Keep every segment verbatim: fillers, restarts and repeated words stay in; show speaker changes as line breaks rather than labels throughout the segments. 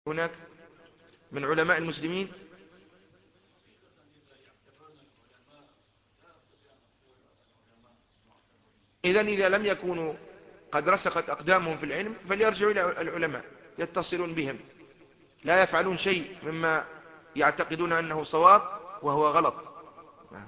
هناك من علماء المسلمين؟ إذن إذا لم يكونوا قد رسخت أقدامهم في العلم فليرجعوا إلى العلماء يتصلون بهم، لا يفعلون شيء مما يعتقدون أنه صواب وهو غلط. نعم.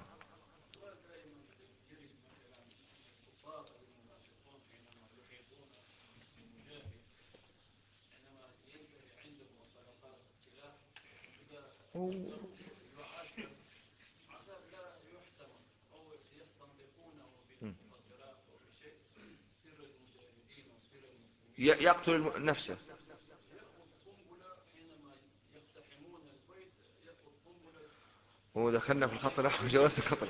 يقتل نفسه. ودخلنا في الخطر وجوزت الخطر.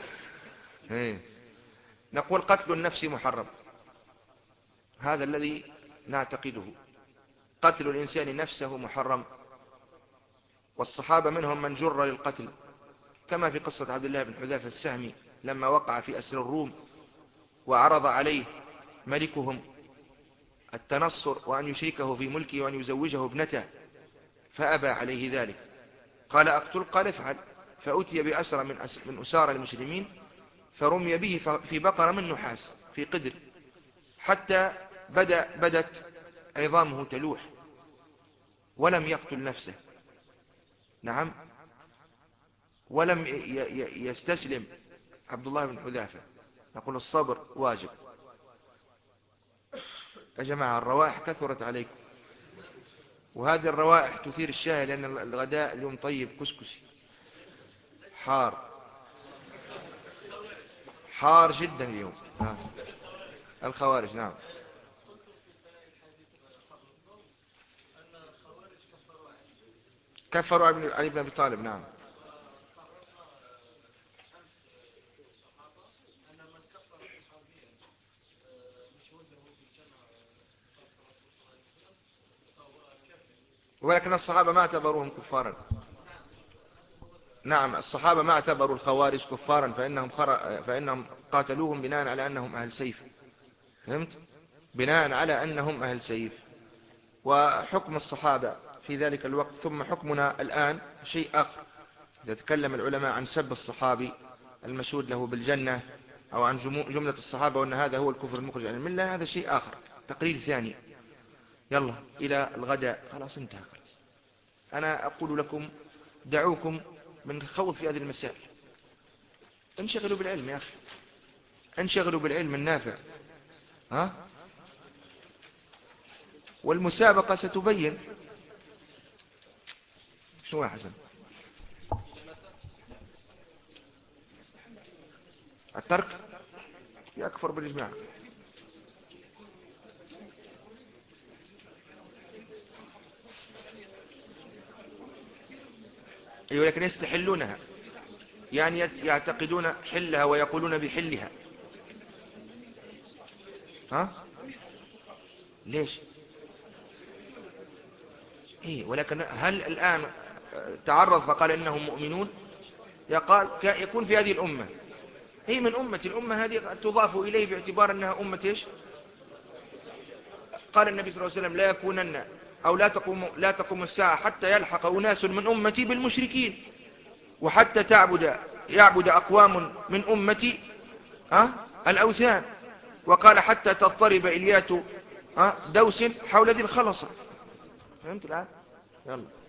نقول قتل النفس محرم، هذا الذي نعتقده. قتل الإنسان نفسه محرم، والصحابة منهم من جر للقتل، كما في قصة عبد الله بن حذافة السهمي لما وقع في أسر الروم وعرض عليه ملكهم التنصر وأن يشركه في ملكه وأن يزوجه ابنته، فأبى عليه ذلك. قال أقتل؟ قال افعل. فأتي بأسر من من أسار المسلمين فرمي به في بقرة من نحاس في قدر، حتى بدأ بدت عظامه تلوح ولم يقتل نفسه. نعم. ولم يستسلم عبد الله بن حذافة. نقول الصبر واجب. يا جماعة الروائح كثرت عليكم، وهذه الروائح تثير الشهية، لأن الغداء اليوم طيب كسكسي حار، حار جدا اليوم. آه. الخوارج. نعم. كفروا علي بن أبي طالب. نعم. ولكن الصحابة ما اعتبروهم كفارا. نعم، الصحابة ما اعتبروا الخوارج كفارا، فإنهم, خر... فإنهم قاتلوهم بناء على أنهم أهل سيف. فهمت؟ بناء على أنهم أهل سيف. وحكم الصحابة في ذلك الوقت ثم حكمنا الآن شيء آخر. إذا تكلم العلماء عن سب الصحابي المشهود له بالجنة، أو عن جملة الصحابة وأن هذا هو الكفر المخرج عن الملة، هذا شيء آخر، تقرير ثاني. يلا إلى الغداء، خلاص انتهى خلاص. أنا أقول لكم دعوكم من الخوض في هذه المسائل، انشغلوا بالعلم يا أخي، انشغلوا بالعلم النافع. ها؟ والمسابقة ستبين. شو يا حسن؟ الترك يكفر بالإجماع. أيوة، لكن يستحلونها، يعني يعتقدون حلها ويقولون بحلها. ها؟ ليش؟ إيه، ولكن هل الآن تعرض فقال إنهم مؤمنون؟ يقال يكون في هذه الأمة، هي من أمة الأمة هذه تضاف إليه باعتبار أنها أمة إيش؟ قال النبي صلى الله عليه وسلم لا يكونن أو لا تقوم, لا تقوم الساعة حتى يلحق أناس من أمتي بالمشركين، وحتى تعبد يعبد أقوام من أمتي أه؟ الأوثان. وقال حتى تضطرب إليات أه؟ دوس حول ذي الخلصة. فهمت الآن؟ يلا.